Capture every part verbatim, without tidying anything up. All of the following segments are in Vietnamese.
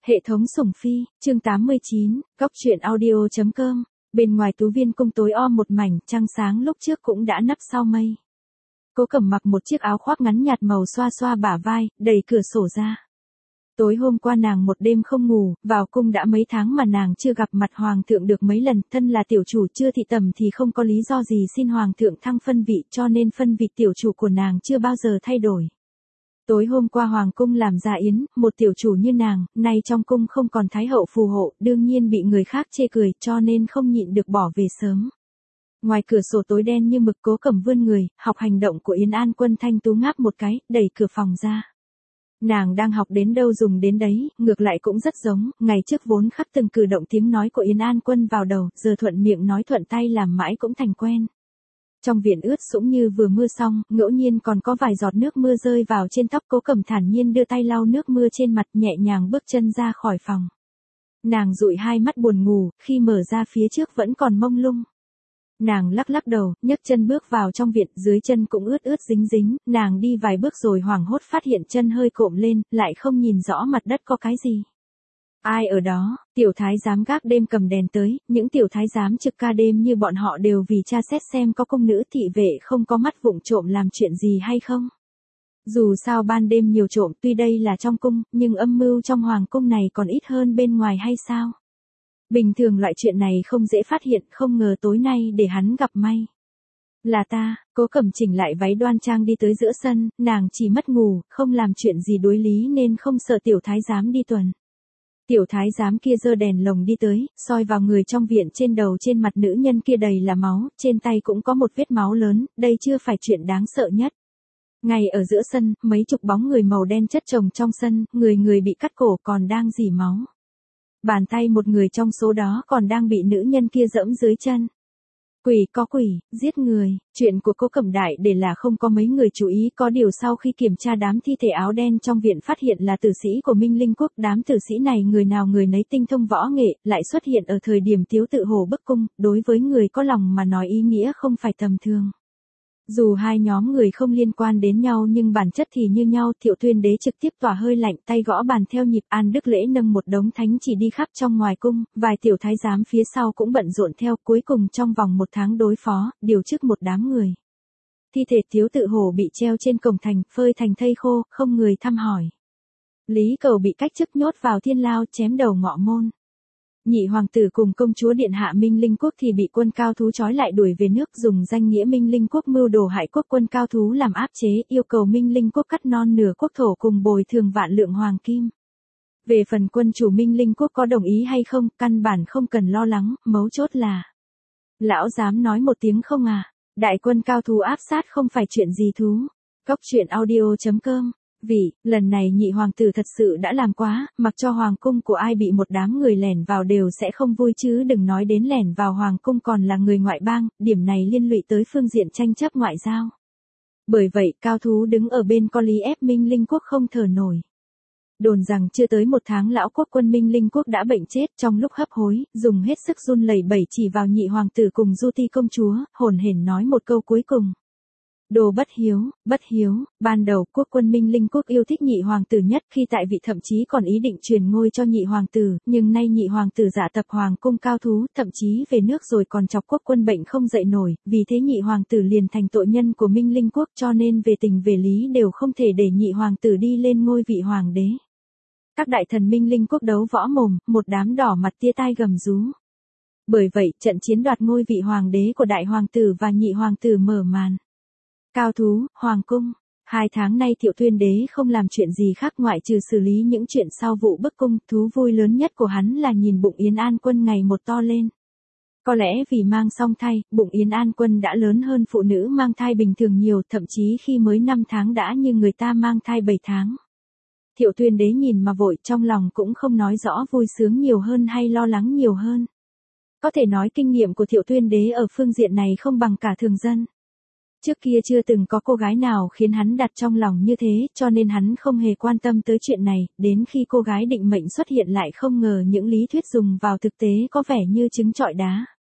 Hệ thống sủng phi, chương tám mươi chín, góc truyện audio.com. Bên ngoài tú viên cung tối om một mảnh, trăng sáng lúc trước cũng đã nấp sau mây. Cố Cẩm mặc một chiếc áo khoác ngắn nhạt màu xoa xoa bả vai, đẩy cửa sổ ra. Tối hôm qua nàng một đêm không ngủ, vào cung đã mấy tháng mà nàng chưa gặp mặt hoàng thượng được mấy lần, thân là tiểu chủ chưa thị tầm thì không có lý do gì xin hoàng thượng thăng phân vị, cho nên phân vị tiểu chủ của nàng chưa bao giờ thay đổi. Tối hôm qua hoàng cung làm ra yến, một tiểu chủ như nàng, nay trong cung không còn thái hậu phù hộ, đương nhiên bị người khác chê cười, cho nên không nhịn được bỏ về sớm. Ngoài cửa sổ tối đen như mực, Cố Cẩm vươn người, học hành động của Yến An Quân thanh tú ngáp một cái, đẩy cửa phòng ra. Nàng đang học đến đâu dùng đến đấy, ngược lại cũng rất giống, ngày trước vốn khắc từng cử động tiếng nói của Yến An Quân vào đầu, giờ thuận miệng nói thuận tay làm mãi cũng thành quen. Trong viện ướt sũng như vừa mưa xong, ngẫu nhiên còn có vài giọt nước mưa rơi vào trên tóc. Cố Cẩm thản nhiên đưa tay lau nước mưa trên mặt, nhẹ nhàng bước chân ra khỏi phòng. Nàng dụi hai mắt buồn ngủ, khi mở ra phía trước vẫn còn mông lung. Nàng lắc lắc đầu, nhấc chân bước vào trong viện, dưới chân cũng ướt ướt dính dính, nàng đi vài bước rồi hoảng hốt phát hiện chân hơi cộm lên, lại không nhìn rõ mặt đất có cái gì. Ai ở đó? Tiểu thái giám gác đêm cầm đèn tới, những tiểu thái giám trực ca đêm như bọn họ đều vì tra xét xem có cung nữ thị vệ không có mắt vụng trộm làm chuyện gì hay không. Dù sao ban đêm nhiều trộm, tuy đây là trong cung, nhưng âm mưu trong hoàng cung này còn ít hơn bên ngoài hay sao? Bình thường loại chuyện này không dễ phát hiện, không ngờ tối nay để hắn gặp may. Là ta. Cố Cẩm chỉnh lại váy đoan trang đi tới giữa sân, nàng chỉ mất ngủ, không làm chuyện gì đối lý nên không sợ tiểu thái giám đi tuần. Tiểu thái giám kia giơ đèn lồng đi tới, soi vào người trong viện. Trên đầu trên mặt nữ nhân kia đầy là máu, trên tay cũng có một vết máu lớn, đây chưa phải chuyện đáng sợ nhất. Ngay ở giữa sân, mấy chục bóng người màu đen chất chồng trong sân, người người bị cắt cổ còn đang rỉ máu. Bàn tay một người trong số đó còn đang bị nữ nhân kia giẫm dưới chân. Quỷ có quỷ, giết người. Chuyện của Cố Cẩm đại để là không có mấy người chú ý, có điều sau khi kiểm tra đám thi thể áo đen trong viện phát hiện là tử sĩ của Minh Linh Quốc. Đám tử sĩ này người nào người nấy tinh thông võ nghệ, lại xuất hiện ở thời điểm Tiếu Tự Hồ bức cung, đối với người có lòng mà nói ý nghĩa không phải tầm thường. Dù hai nhóm người không liên quan đến nhau nhưng bản chất thì như nhau. Thiệu Tuyên Đế trực tiếp tỏa hơi lạnh, tay gõ bàn theo nhịp. An Đức Lễ nâng một đống thánh chỉ đi khắp trong ngoài cung, vài tiểu thái giám phía sau cũng bận rộn theo. Cuối cùng trong vòng một tháng đối phó, điều chức một đám người. Thi thể Tiếu Tự Hồ bị treo trên cổng thành, phơi thành thây khô, không người thăm hỏi. Lý Cầu bị cách chức nhốt vào thiên lao, chém đầu ngọ môn. Nhị hoàng tử cùng công chúa điện hạ Minh Linh Quốc thì bị quân cao thú trói lại đuổi về nước, dùng danh nghĩa Minh Linh Quốc mưu đồ hại quốc quân cao thú làm áp chế, yêu cầu Minh Linh Quốc cắt non nửa quốc thổ cùng bồi thường vạn lượng hoàng kim. Về phần quân chủ Minh Linh Quốc có đồng ý hay không, căn bản không cần lo lắng, mấu chốt là lão dám nói một tiếng không à? Đại quân cao thú áp sát không phải chuyện gì thú. Góc truyện audio.com. Vì, lần này nhị hoàng tử thật sự đã làm quá, mặc cho hoàng cung của ai bị một đám người lẻn vào đều sẽ không vui chứ đừng nói đến lẻn vào hoàng cung còn là người ngoại bang, điểm này liên lụy tới phương diện tranh chấp ngoại giao. Bởi vậy, cao thú đứng ở bên có lý ép Minh Linh Quốc không thở nổi. Đồn rằng chưa tới một tháng lão quốc quân Minh Linh Quốc đã bệnh chết, trong lúc hấp hối, dùng hết sức run lẩy bẩy chỉ vào nhị hoàng tử cùng Du Ti công chúa, hồn hển nói một câu cuối cùng. Đồ bất hiếu, bất hiếu. Ban đầu quốc quân Minh Linh Quốc yêu thích nhị hoàng tử nhất, khi tại vị thậm chí còn ý định truyền ngôi cho nhị hoàng tử, nhưng nay nhị hoàng tử giả tập hoàng cung cao thú, thậm chí về nước rồi còn chọc quốc quân bệnh không dậy nổi, vì thế nhị hoàng tử liền thành tội nhân của Minh Linh Quốc, cho nên về tình về lý đều không thể để nhị hoàng tử đi lên ngôi vị hoàng đế. Các đại thần Minh Linh Quốc đấu võ mồm, một đám đỏ mặt tia tai gầm rú. Bởi vậy, trận chiến đoạt ngôi vị hoàng đế của đại hoàng tử và nhị hoàng tử mở màn. Cao thú, hoàng cung. Hai tháng nay Thiệu Tuyên Đế không làm chuyện gì khác ngoại trừ xử lý những chuyện sau vụ bức cung. Thú vui lớn nhất của hắn là nhìn bụng Yến An Quân ngày một to lên. Có lẽ vì mang song thai, bụng Yến An Quân đã lớn hơn phụ nữ mang thai bình thường nhiều, thậm chí khi mới năm tháng đã như người ta mang thai bảy tháng. Thiệu Tuyên Đế nhìn mà vội, trong lòng cũng không nói rõ vui sướng nhiều hơn hay lo lắng nhiều hơn. Có thể nói kinh nghiệm của Thiệu Tuyên Đế ở phương diện này không bằng cả thường dân. Trước kia chưa từng có cô gái nào khiến hắn đặt trong lòng như thế, cho nên hắn không hề quan tâm tới chuyện này, đến khi cô gái định mệnh xuất hiện lại không ngờ những lý thuyết dùng vào thực tế có vẻ như trứng trọi đá.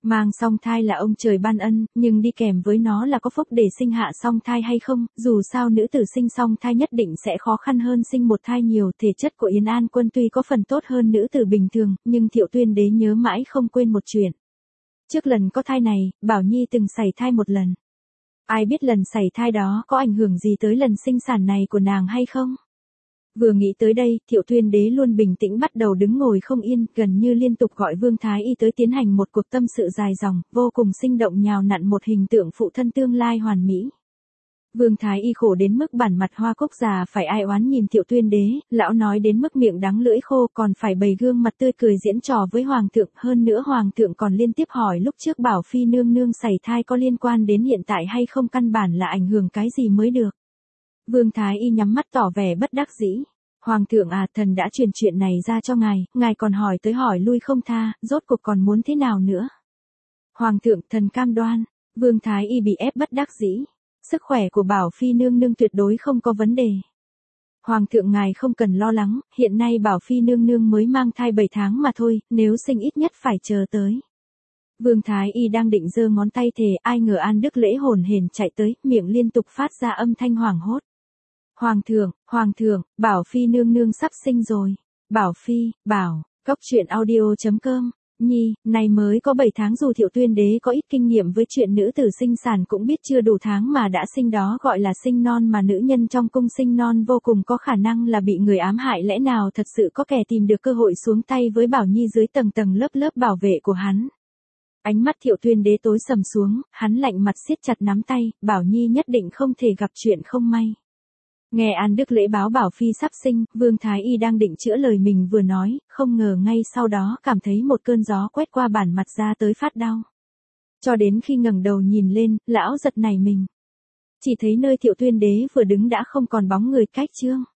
Mang song thai là ông trời ban ân, nhưng đi kèm với nó là có phúc để sinh hạ song thai hay không, dù sao nữ tử sinh song thai nhất định sẽ khó khăn hơn sinh một thai nhiều. Thể chất của Yến An Quân tuy có phần tốt hơn nữ tử bình thường, nhưng Thiệu Tuyên Đế nhớ mãi không quên một chuyện. Trước lần có thai này, Bảo Nhi từng sảy thai một lần. Ai biết lần sảy thai đó có ảnh hưởng gì tới lần sinh sản này của nàng hay không? Vừa nghĩ tới đây, Thiệu Tuyên Đế luôn bình tĩnh bắt đầu đứng ngồi không yên, gần như liên tục gọi Vương Thái Y tới tiến hành một cuộc tâm sự dài dòng, vô cùng sinh động nhào nặn một hình tượng phụ thân tương lai hoàn mỹ. Vương Thái Y khổ đến mức bản mặt hoa cúc già phải ai oán nhìn Thiệu Tuyên Đế, lão nói đến mức miệng đắng lưỡi khô còn phải bày gương mặt tươi cười diễn trò với Hoàng thượng, hơn nữa Hoàng thượng còn liên tiếp hỏi lúc trước Bảo Phi nương nương sảy thai có liên quan đến hiện tại hay không, căn bản là ảnh hưởng cái gì mới được. Vương Thái Y nhắm mắt tỏ vẻ bất đắc dĩ. Hoàng thượng à, thần đã truyền chuyện này ra cho ngài, ngài còn hỏi tới hỏi lui không tha, rốt cuộc còn muốn thế nào nữa? Hoàng thượng, thần cam đoan. Vương Thái Y bị ép bất đắc dĩ. Sức khỏe của Bảo Phi nương nương tuyệt đối không có vấn đề. Hoàng thượng ngài không cần lo lắng, hiện nay Bảo Phi nương nương mới mang thai bảy tháng mà thôi, nếu sinh ít nhất phải chờ tới. Vương Thái Y đang định giơ ngón tay thề, ai ngờ An Đức Lễ hồn hển chạy tới, miệng liên tục phát ra âm thanh hoảng hốt. Hoàng thượng, Hoàng thượng, Bảo Phi nương nương sắp sinh rồi. Bảo Phi, Bảo, Cốc Truyện Audio chấm com. Nhi, này mới có bảy tháng, dù Thiệu Tuyên Đế có ít kinh nghiệm với chuyện nữ tử sinh sản cũng biết chưa đủ tháng mà đã sinh đó gọi là sinh non, mà nữ nhân trong cung sinh non vô cùng có khả năng là bị người ám hại, lẽ nào thật sự có kẻ tìm được cơ hội xuống tay với Bảo Nhi dưới tầng tầng lớp lớp bảo vệ của hắn. Ánh mắt Thiệu Tuyên Đế tối sầm xuống, hắn lạnh mặt siết chặt nắm tay, Bảo Nhi nhất định không thể gặp chuyện không may. Nghe An Đức Lễ báo Bảo Phi sắp sinh, Vương Thái Y đang định chữa lời mình vừa nói, không ngờ ngay sau đó cảm thấy một cơn gió quét qua bản mặt ra tới phát đau. Cho đến khi ngẩng đầu nhìn lên, lão giật nảy mình. Chỉ thấy nơi Thiệu Tuyên Đế vừa đứng đã không còn bóng người cách chương.